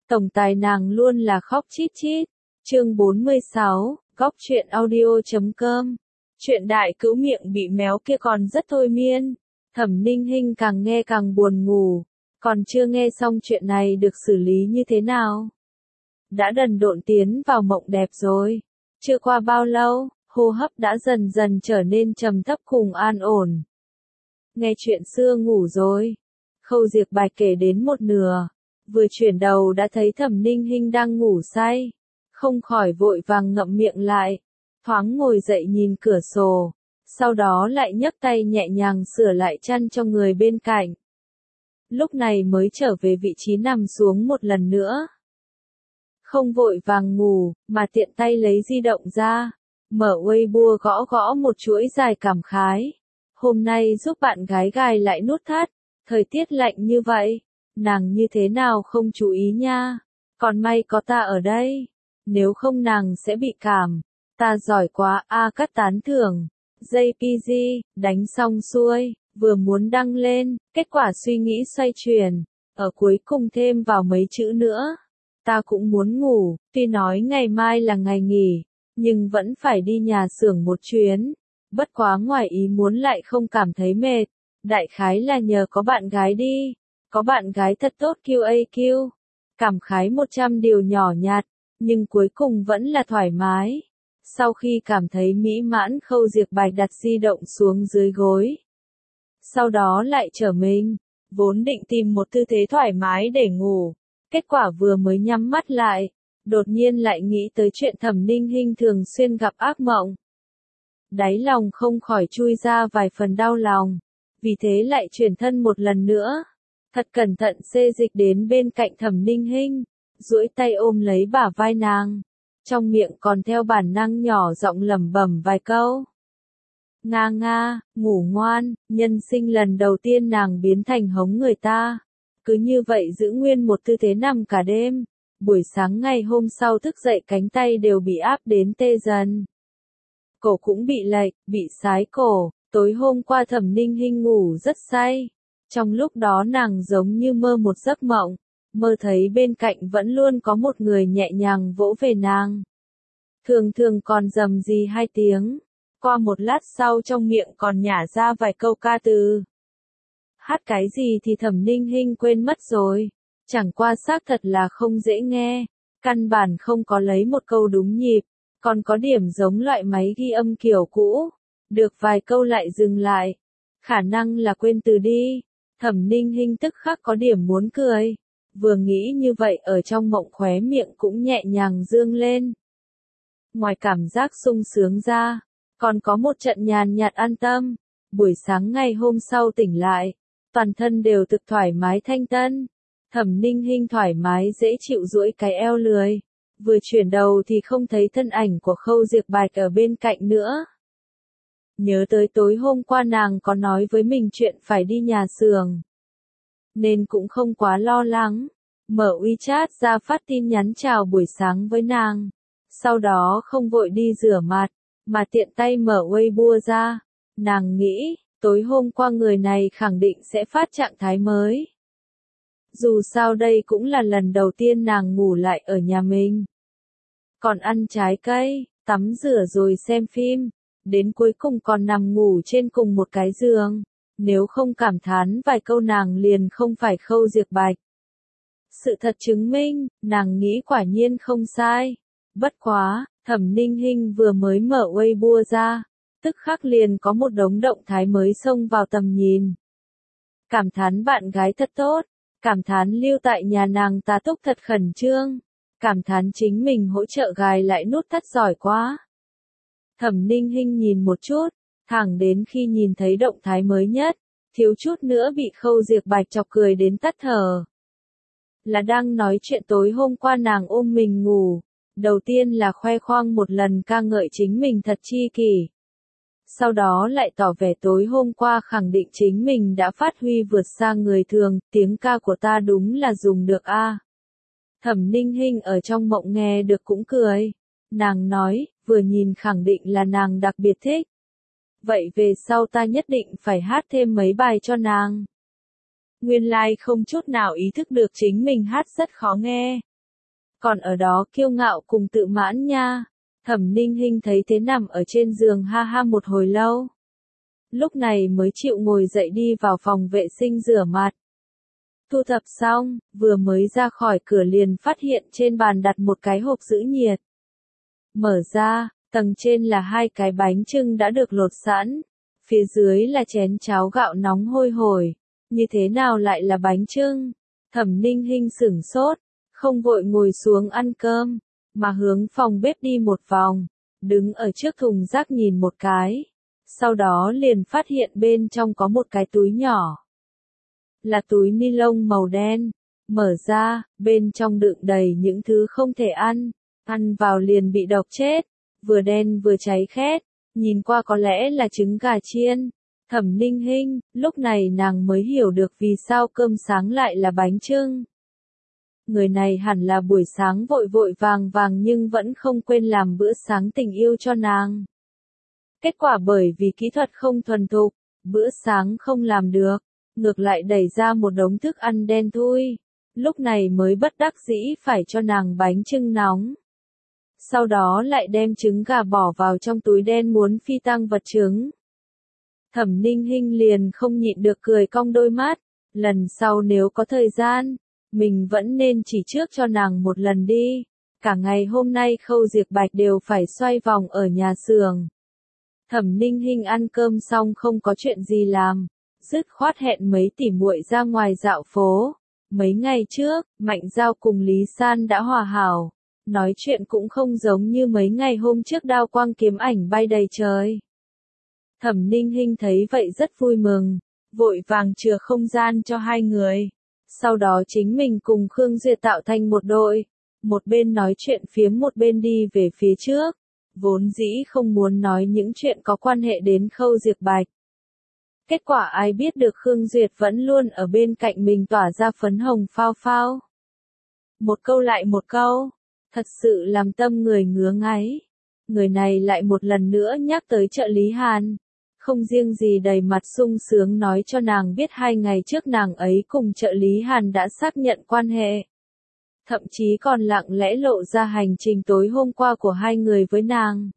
Tổng tài nàng luôn là khóc chít chít. Chương 46, Góc truyện audio.com. Chuyện đại cữu miệng bị méo kia còn rất thôi miên. Thẩm Ninh Hinh càng nghe càng buồn ngủ, còn chưa nghe xong chuyện này được xử lý như thế nào. Đã đần độn tiến vào mộng đẹp rồi. Chưa qua bao lâu, hô hấp đã dần dần trở nên trầm thấp cùng an ổn. Nghe chuyện xưa ngủ rồi. Khâu Diệp Bạch kể đến một nửa, vừa chuyển đầu đã thấy Thẩm Ninh Hinh đang ngủ say, không khỏi vội vàng ngậm miệng lại, thoáng ngồi dậy nhìn cửa sổ, sau đó lại nhấc tay nhẹ nhàng sửa lại chăn cho người bên cạnh. Lúc này mới trở về vị trí nằm xuống một lần nữa. Không vội vàng ngủ, mà tiện tay lấy di động ra, mở Weibo gõ gõ một chuỗi dài cảm khái. Hôm nay giúp bạn gái gài lại nút thắt, thời tiết lạnh như vậy, nàng như thế nào không chú ý nha, còn may có ta ở đây, nếu không nàng sẽ bị cảm. Ta giỏi quá a, cắt tán thưởng. JPG, đánh xong xuôi, vừa muốn đăng lên, kết quả suy nghĩ xoay chuyển, ở cuối cùng thêm vào mấy chữ nữa. Ta cũng muốn ngủ, tuy nói ngày mai là ngày nghỉ, nhưng vẫn phải đi nhà xưởng một chuyến. Bất quá ngoài ý muốn lại không cảm thấy mệt, đại khái là nhờ có bạn gái đi, có bạn gái thật tốt QAQ. Cảm khái 100 điều nhỏ nhặt, nhưng cuối cùng vẫn là thoải mái. Sau khi cảm thấy mỹ mãn, Khâu Diệp Bạch đặt di động xuống dưới gối. Sau đó lại trở mình, vốn định tìm một tư thế thoải mái để ngủ. Kết quả vừa mới nhắm mắt lại, đột nhiên lại nghĩ tới chuyện Thẩm Ninh Hinh thường xuyên gặp ác mộng. Đáy lòng không khỏi chui ra vài phần đau lòng, vì thế lại chuyển thân một lần nữa. Thật cẩn thận xê dịch đến bên cạnh Thẩm Ninh Hinh, duỗi tay ôm lấy bả vai nàng, trong miệng còn theo bản năng nhỏ giọng lẩm bẩm vài câu. Nga nga, ngủ ngoan, nhân sinh lần đầu tiên nàng biến thành hống người ta. Cứ như vậy giữ nguyên một tư thế nằm cả đêm, buổi sáng ngày hôm sau thức dậy cánh tay đều bị áp đến tê dần. Cổ cũng bị lệch, bị sái cổ, tối hôm qua Thẩm Ninh Hinh ngủ rất say. Trong lúc đó nàng giống như mơ một giấc mộng, mơ thấy bên cạnh vẫn luôn có một người nhẹ nhàng vỗ về nàng. Thường thường còn rầm rì 2 tiếng, qua một lát sau trong miệng còn nhả ra vài câu ca từ. Hát cái gì thì Thẩm Ninh Hinh quên mất rồi, chẳng qua xác thật là không dễ nghe, căn bản không có lấy một câu đúng nhịp, còn có điểm giống loại máy ghi âm kiểu cũ, được vài câu lại dừng lại, khả năng là quên từ đi. Thẩm Ninh Hinh tức khắc có điểm muốn cười, vừa nghĩ như vậy ở trong mộng khóe miệng cũng nhẹ nhàng dương lên. Ngoài cảm giác sung sướng ra, còn có một trận nhàn nhạt an tâm, buổi sáng ngày hôm sau tỉnh lại, toàn thân đều thực thoải mái thanh tân. Thẩm Ninh Hinh thoải mái dễ chịu duỗi cái eo lười, vừa chuyển đầu thì không thấy thân ảnh của Khâu Diệp Bạch ở bên cạnh nữa. Nhớ tới tối hôm qua nàng có nói với mình chuyện phải đi nhà xưởng, nên cũng không quá lo lắng, mở WeChat ra phát tin nhắn chào buổi sáng với nàng, sau đó không vội đi rửa mặt, mà tiện tay mở Weibo ra, nàng nghĩ, tối hôm qua người này khẳng định sẽ phát trạng thái mới. Dù sao đây cũng là lần đầu tiên nàng ngủ lại ở nhà mình. Còn ăn trái cây, tắm rửa rồi xem phim, đến cuối cùng còn nằm ngủ trên cùng một cái giường. Nếu không cảm thán vài câu nàng liền không phải Khâu Diệp Bạch. Sự thật chứng minh, nàng nghĩ quả nhiên không sai. Bất quá, Thẩm Ninh Hinh vừa mới mở Weibo ra, tức khắc liền có một đống động thái mới xông vào tầm nhìn. Cảm thán bạn gái thật tốt, cảm thán lưu tại nhà nàng tá túc thật khẩn trương, cảm thán chính mình hỗ trợ gài lại nút thắt giỏi quá. Thẩm Ninh Hinh nhìn một chút, thẳng đến khi nhìn thấy động thái mới nhất, thiếu chút nữa bị Khâu Diệp Bạch chọc cười đến tắt thở. Là đang nói chuyện tối hôm qua nàng ôm mình ngủ, đầu tiên là khoe khoang một lần ca ngợi chính mình thật chi kỷ. Sau đó lại tỏ vẻ tối hôm qua khẳng định chính mình đã phát huy vượt xa người thường, tiếng ca của ta đúng là dùng được a. Thẩm Ninh Hinh ở trong mộng nghe được cũng cười. Nàng nói, vừa nhìn khẳng định là nàng đặc biệt thích. Vậy về sau ta nhất định phải hát thêm mấy bài cho nàng. Nguyên lai không chút nào ý thức được chính mình hát rất khó nghe, còn ở đó kiêu ngạo cùng tự mãn nha. Thẩm Ninh Hinh thấy thế nằm ở trên giường ha ha một hồi lâu. Lúc này mới chịu ngồi dậy đi vào phòng vệ sinh rửa mặt. Thu thập xong, vừa mới ra khỏi cửa liền phát hiện trên bàn đặt một cái hộp giữ nhiệt. Mở ra, tầng trên là 2 cái bánh chưng đã được lột sẵn, phía dưới là chén cháo gạo nóng hôi hổi. Như thế nào lại là bánh chưng? Thẩm Ninh Hinh sửng sốt, không vội ngồi xuống ăn cơm, mà hướng phòng bếp đi một vòng, đứng ở trước thùng rác nhìn một cái. Sau đó liền phát hiện bên trong có một cái túi nhỏ. Là túi ni lông màu đen. Mở ra, bên trong đựng đầy những thứ không thể ăn. Ăn vào liền bị độc chết. Vừa đen vừa cháy khét. Nhìn qua có lẽ là trứng gà chiên. Thẩm Ninh Hinh, lúc này nàng mới hiểu được vì sao cơm sáng lại là bánh chưng. Người này hẳn là buổi sáng vội vội vàng vàng nhưng vẫn không quên làm bữa sáng tình yêu cho nàng. Kết quả bởi vì kỹ thuật không thuần thục, bữa sáng không làm được, ngược lại đẩy ra một đống thức ăn đen thui. Lúc này mới bất đắc dĩ phải cho nàng bánh chưng nóng. Sau đó lại đem trứng gà bỏ vào trong túi đen muốn phi tang vật trứng. Thẩm Ninh Hinh liền không nhịn được cười cong đôi mắt. Lần sau nếu có thời gian, mình vẫn nên chỉ trước cho nàng một lần đi. Cả ngày hôm nay Khâu Diệp Bạch đều phải xoay vòng ở nhà xưởng. Thẩm Ninh Hinh ăn cơm xong không có chuyện gì làm, dứt khoát hẹn mấy tỉ muội ra ngoài dạo phố. Mấy ngày trước, Mạnh Giao cùng Lý San đã hòa hảo, nói chuyện cũng không giống như mấy ngày hôm trước đao quang kiếm ảnh bay đầy trời. Thẩm Ninh Hinh thấy vậy rất vui mừng, vội vàng chừa không gian cho hai người. Sau đó chính mình cùng Khương Duyệt tạo thành một đội, một bên nói chuyện phiếm một bên đi về phía trước. Vốn dĩ không muốn nói những chuyện có quan hệ đến Khâu Diệp Bạch. Kết quả ai biết được Khương Duyệt vẫn luôn ở bên cạnh mình tỏa ra phấn hồng phao phao. Một câu lại một câu, thật sự làm tâm người ngứa ngáy. Người này lại một lần nữa nhắc tới trợ lý Hàn. Không riêng gì đầy mặt sung sướng nói cho nàng biết 2 ngày trước nàng ấy cùng trợ lý Hàn đã xác nhận quan hệ. Thậm chí còn lặng lẽ lộ ra hành trình tối hôm qua của hai người với nàng.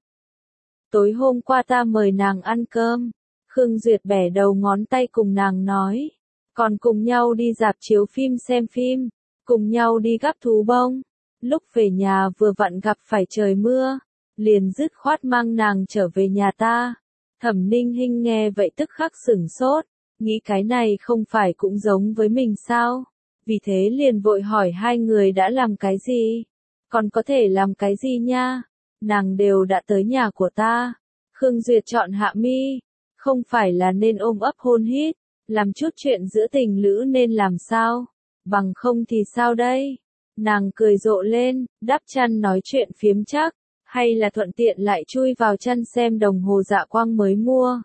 Tối hôm qua ta mời nàng ăn cơm. Khương Duyệt bẻ đầu ngón tay cùng nàng nói. Còn cùng nhau đi rạp chiếu phim xem phim. Cùng nhau đi gắp thú bông. Lúc về nhà vừa vặn gặp phải trời mưa. Liền dứt khoát mang nàng trở về nhà ta. Thẩm Ninh Hinh nghe vậy tức khắc sửng sốt. Nghĩ cái này không phải cũng giống với mình sao? Vì thế liền vội hỏi hai người đã làm cái gì? Còn có thể làm cái gì nha? Nàng đều đã tới nhà của ta. Khương Duyệt chọn hạ mi. Không phải là nên ôm ấp hôn hít, làm chút chuyện giữa tình lữ nên làm sao? Bằng không thì sao đây? Nàng cười rộ lên, đắp chăn nói chuyện phiếm chắc, hay là thuận tiện lại chui vào chăn xem đồng hồ dạ quang mới mua.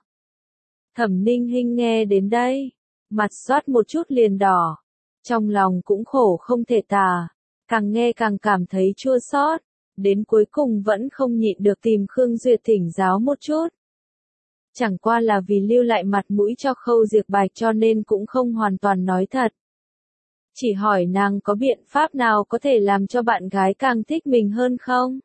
Thẩm Ninh Hinh nghe đến đây, mặt xoát một chút liền đỏ. Trong lòng cũng khổ không thể tả, càng nghe càng cảm thấy chua xót, đến cuối cùng vẫn không nhịn được tìm Khương Duyệt thỉnh giáo một chút. Chẳng qua là vì lưu lại mặt mũi cho Khâu Diệp Bạch cho nên cũng không hoàn toàn nói thật. Chỉ hỏi nàng có biện pháp nào có thể làm cho bạn gái càng thích mình hơn không?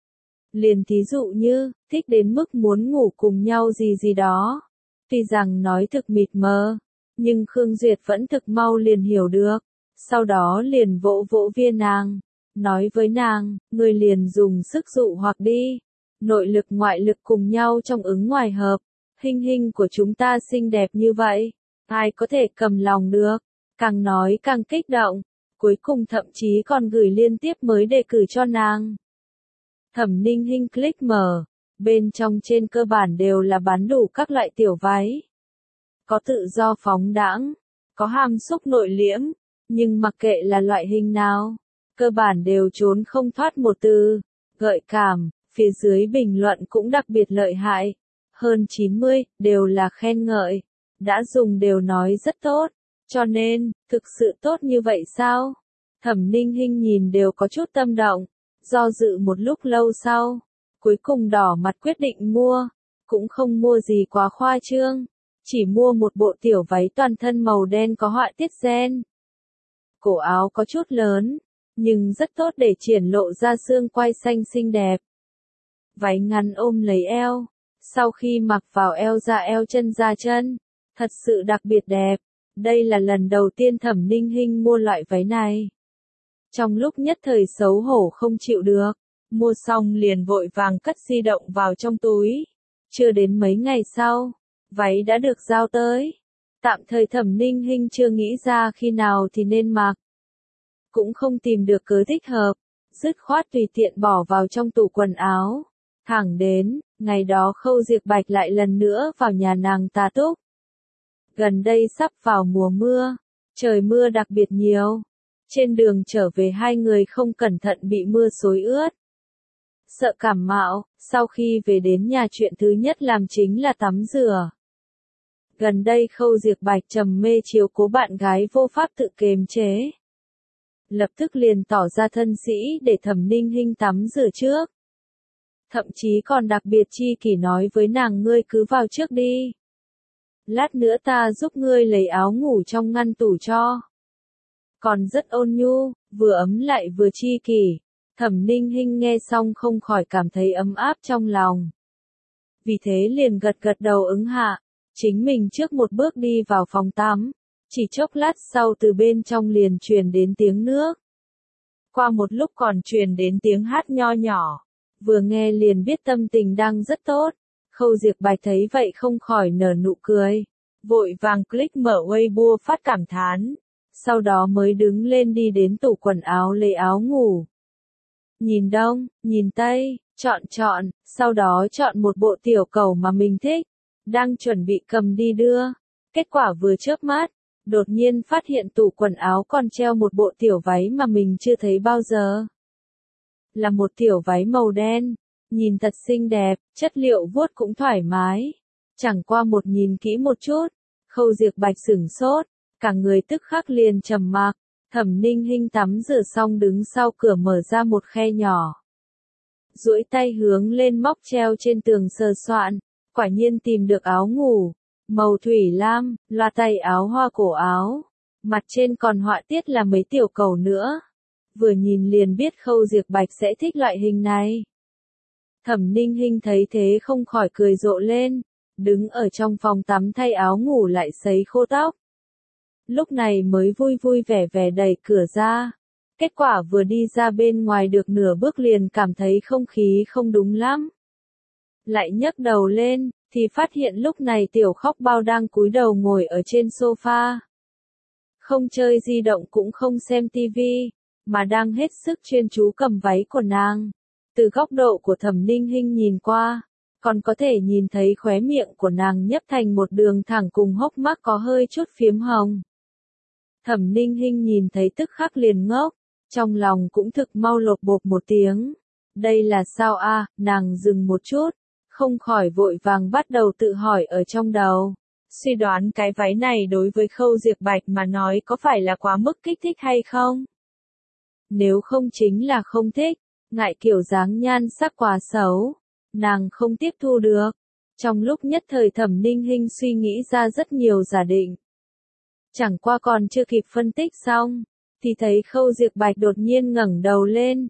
Liền thí dụ như, thích đến mức muốn ngủ cùng nhau gì gì đó. Tuy rằng nói thực mịt mờ, nhưng Khương Duyệt vẫn thực mau liền hiểu được. Sau đó liền vỗ vỗ viên nàng, nói với nàng, người liền dùng sức dụ hoặc đi. Nội lực ngoại lực cùng nhau trong ứng ngoài hợp. Hinh hinh của chúng ta xinh đẹp như vậy, ai có thể cầm lòng được. Càng nói càng kích động, cuối cùng thậm chí còn gửi liên tiếp mới đề cử cho nàng. Thẩm Ninh Hinh click mở, bên trong trên cơ bản đều là bán đủ các loại tiểu váy. Có tự do phóng đãng, có hàm xúc nội liễm, nhưng mặc kệ là loại hình nào, cơ bản đều trốn không thoát một từ, gợi cảm. Phía dưới bình luận cũng đặc biệt lợi hại, hơn 90, đều là khen ngợi, đã dùng đều nói rất tốt, cho nên, thực sự tốt như vậy sao? Thẩm Ninh Hinh nhìn đều có chút tâm động, do dự một lúc lâu sau, cuối cùng đỏ mặt quyết định mua, cũng không mua gì quá khoa trương, chỉ mua một bộ tiểu váy toàn thân màu đen có họa tiết gen. Cổ áo có chút lớn, nhưng rất tốt để triển lộ ra xương quai xanh xinh đẹp. Váy ngắn ôm lấy eo, sau khi mặc vào eo ra chân, thật sự đặc biệt đẹp. Đây là lần đầu tiên Thẩm Ninh Hinh mua loại váy này. Trong lúc nhất thời xấu hổ không chịu được, mua xong liền vội vàng cất di động vào trong túi. Chưa đến mấy ngày sau, váy đã được giao tới. Tạm thời Thẩm Ninh Hinh chưa nghĩ ra khi nào thì nên mặc. Cũng không tìm được cớ thích hợp, dứt khoát tùy tiện bỏ vào trong tủ quần áo. Thẳng đến, ngày đó Khâu Diệp Bạch lại lần nữa vào nhà nàng tá túc. Gần đây sắp vào mùa mưa, trời mưa đặc biệt nhiều. Trên đường trở về hai người không cẩn thận bị mưa xối ướt. Sợ cảm mạo, sau khi về đến nhà chuyện thứ nhất làm chính là tắm rửa. Gần đây Khâu Diệp Bạch trầm mê chiếu cố bạn gái vô pháp tự kiềm chế. Lập tức liền tỏ ra thân sĩ để Thẩm Ninh Hinh tắm rửa trước. Thậm chí còn đặc biệt chi kỷ nói với nàng ngươi cứ vào trước đi. Lát nữa ta giúp ngươi lấy áo ngủ trong ngăn tủ cho. Còn rất ôn nhu, vừa ấm lại vừa chi kỷ. Thẩm Ninh Hinh nghe xong không khỏi cảm thấy ấm áp trong lòng. Vì thế liền gật gật đầu ứng hạ, chính mình trước một bước đi vào phòng tắm. Chỉ chốc lát sau từ bên trong liền truyền đến tiếng nước. Qua một lúc còn truyền đến tiếng hát nho nhỏ. Vừa nghe liền biết tâm tình đang rất tốt. Khâu Diệp Bạch thấy vậy không khỏi nở nụ cười. Vội vàng click mở Weibo phát cảm thán. Sau đó mới đứng lên đi đến tủ quần áo lấy áo ngủ. Nhìn đông, nhìn tây, chọn, sau đó chọn một bộ tiểu cầu mà mình thích. Đang chuẩn bị cầm đi đưa. Kết quả vừa chớp mắt, đột nhiên phát hiện tủ quần áo còn treo một bộ tiểu váy mà mình chưa thấy bao giờ. Là một tiểu váy màu đen, nhìn thật xinh đẹp, chất liệu vuốt cũng thoải mái. Chẳng qua một nhìn kỹ một chút, Khâu Diệp Bạch sửng sốt, cả người tức khắc liền trầm mặc. Thẩm Ninh Hinh tắm rửa xong đứng sau cửa mở ra một khe nhỏ. Duỗi tay hướng lên móc treo trên tường sờ soạn, quả nhiên tìm được áo ngủ, màu thủy lam, loa tay áo hoa cổ áo. Mặt trên còn họa tiết là mấy tiểu cầu nữa. Vừa nhìn liền biết Khâu Diệp Bạch sẽ thích loại hình này. Thẩm Ninh Hinh thấy thế không khỏi cười rộ lên, đứng ở trong phòng tắm thay áo ngủ lại sấy khô tóc. Lúc này mới vui vui vẻ vẻ đẩy cửa ra. Kết quả vừa đi ra bên ngoài được nửa bước liền cảm thấy không khí không đúng lắm. Lại nhấc đầu lên, thì phát hiện lúc này tiểu khóc bao đang cúi đầu ngồi ở trên sofa. Không chơi di động cũng không xem tivi, mà đang hết sức chuyên chú cầm váy của nàng. Từ góc độ của Thẩm Ninh Hinh nhìn qua, còn có thể nhìn thấy khóe miệng của nàng nhấp thành một đường thẳng cùng hốc mắt có hơi chút phiếm hồng. Thẩm Ninh Hinh nhìn thấy tức khắc liền ngốc, trong lòng cũng thực mau lột bột một tiếng. Đây là sao a? Nàng dừng một chút, không khỏi vội vàng bắt đầu tự hỏi ở trong đầu. Suy đoán cái váy này đối với Khâu Diệp Bạch mà nói có phải là quá mức kích thích hay không? Nếu không chính là không thích, ngại kiểu dáng nhan sắc quá xấu, nàng không tiếp thu được. Trong lúc nhất thời Thẩm Ninh Hinh suy nghĩ ra rất nhiều giả định. Chẳng qua còn chưa kịp phân tích xong, thì thấy Khâu Diệp Bạch đột nhiên ngẩng đầu lên,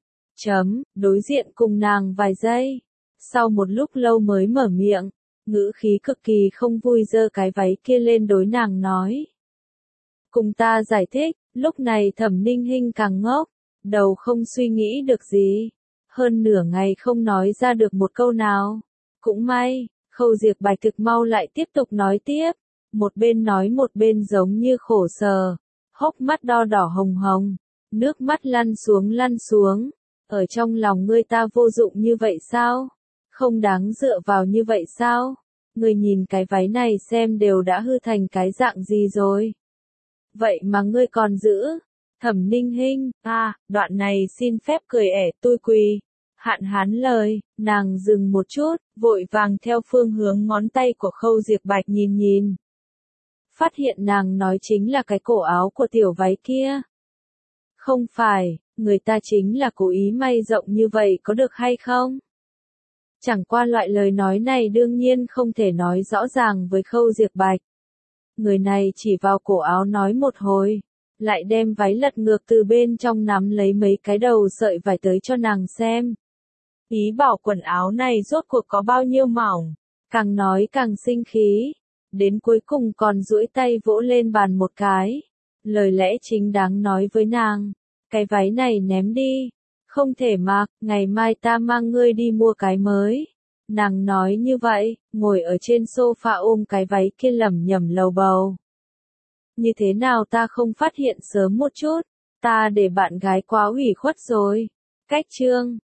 đối diện cùng nàng vài giây. Sau một lúc lâu mới mở miệng, ngữ khí cực kỳ không vui giơ cái váy kia lên đối nàng nói. Cùng ta giải thích, lúc này Thẩm Ninh Hinh càng ngốc, đầu không suy nghĩ được gì. Hơn nửa ngày không nói ra được một câu nào. Cũng may, Khâu Diệp Bạch thực mau lại tiếp tục nói tiếp. Một bên nói một bên giống như khổ sở, hốc mắt đo đỏ hồng hồng, nước mắt lăn xuống, ở trong lòng ngươi ta vô dụng như vậy sao? Không đáng dựa vào như vậy sao? Ngươi nhìn cái váy này xem đều đã hư thành cái dạng gì rồi. Vậy mà ngươi còn giữ? Thẩm Ninh Hinh, đoạn này xin phép cười ẻ tui quỳ. Hạn hán lời, nàng dừng một chút, vội vàng theo phương hướng ngón tay của Khâu Diệp Bạch nhìn. Phát hiện nàng nói chính là cái cổ áo của tiểu váy kia. Không phải, người ta chính là cố ý may rộng như vậy có được hay không? Chẳng qua loại lời nói này đương nhiên không thể nói rõ ràng với Khâu Diệp Bạch. Người này chỉ vào cổ áo nói một hồi, lại đem váy lật ngược từ bên trong nắm lấy mấy cái đầu sợi vải tới cho nàng xem. Ý bảo quần áo này rốt cuộc có bao nhiêu mỏng, càng nói càng sinh khí, đến cuối cùng còn duỗi tay vỗ lên bàn một cái. Lời lẽ chính đáng nói với nàng, cái váy này ném đi, không thể mặc, ngày mai ta mang ngươi đi mua cái mới. Nàng nói như vậy, ngồi ở trên sofa ôm cái váy kia lẩm nhẩm lầu bầu. Như thế nào ta không phát hiện sớm một chút, ta để bạn gái quá ủy khuất rồi. Cách chương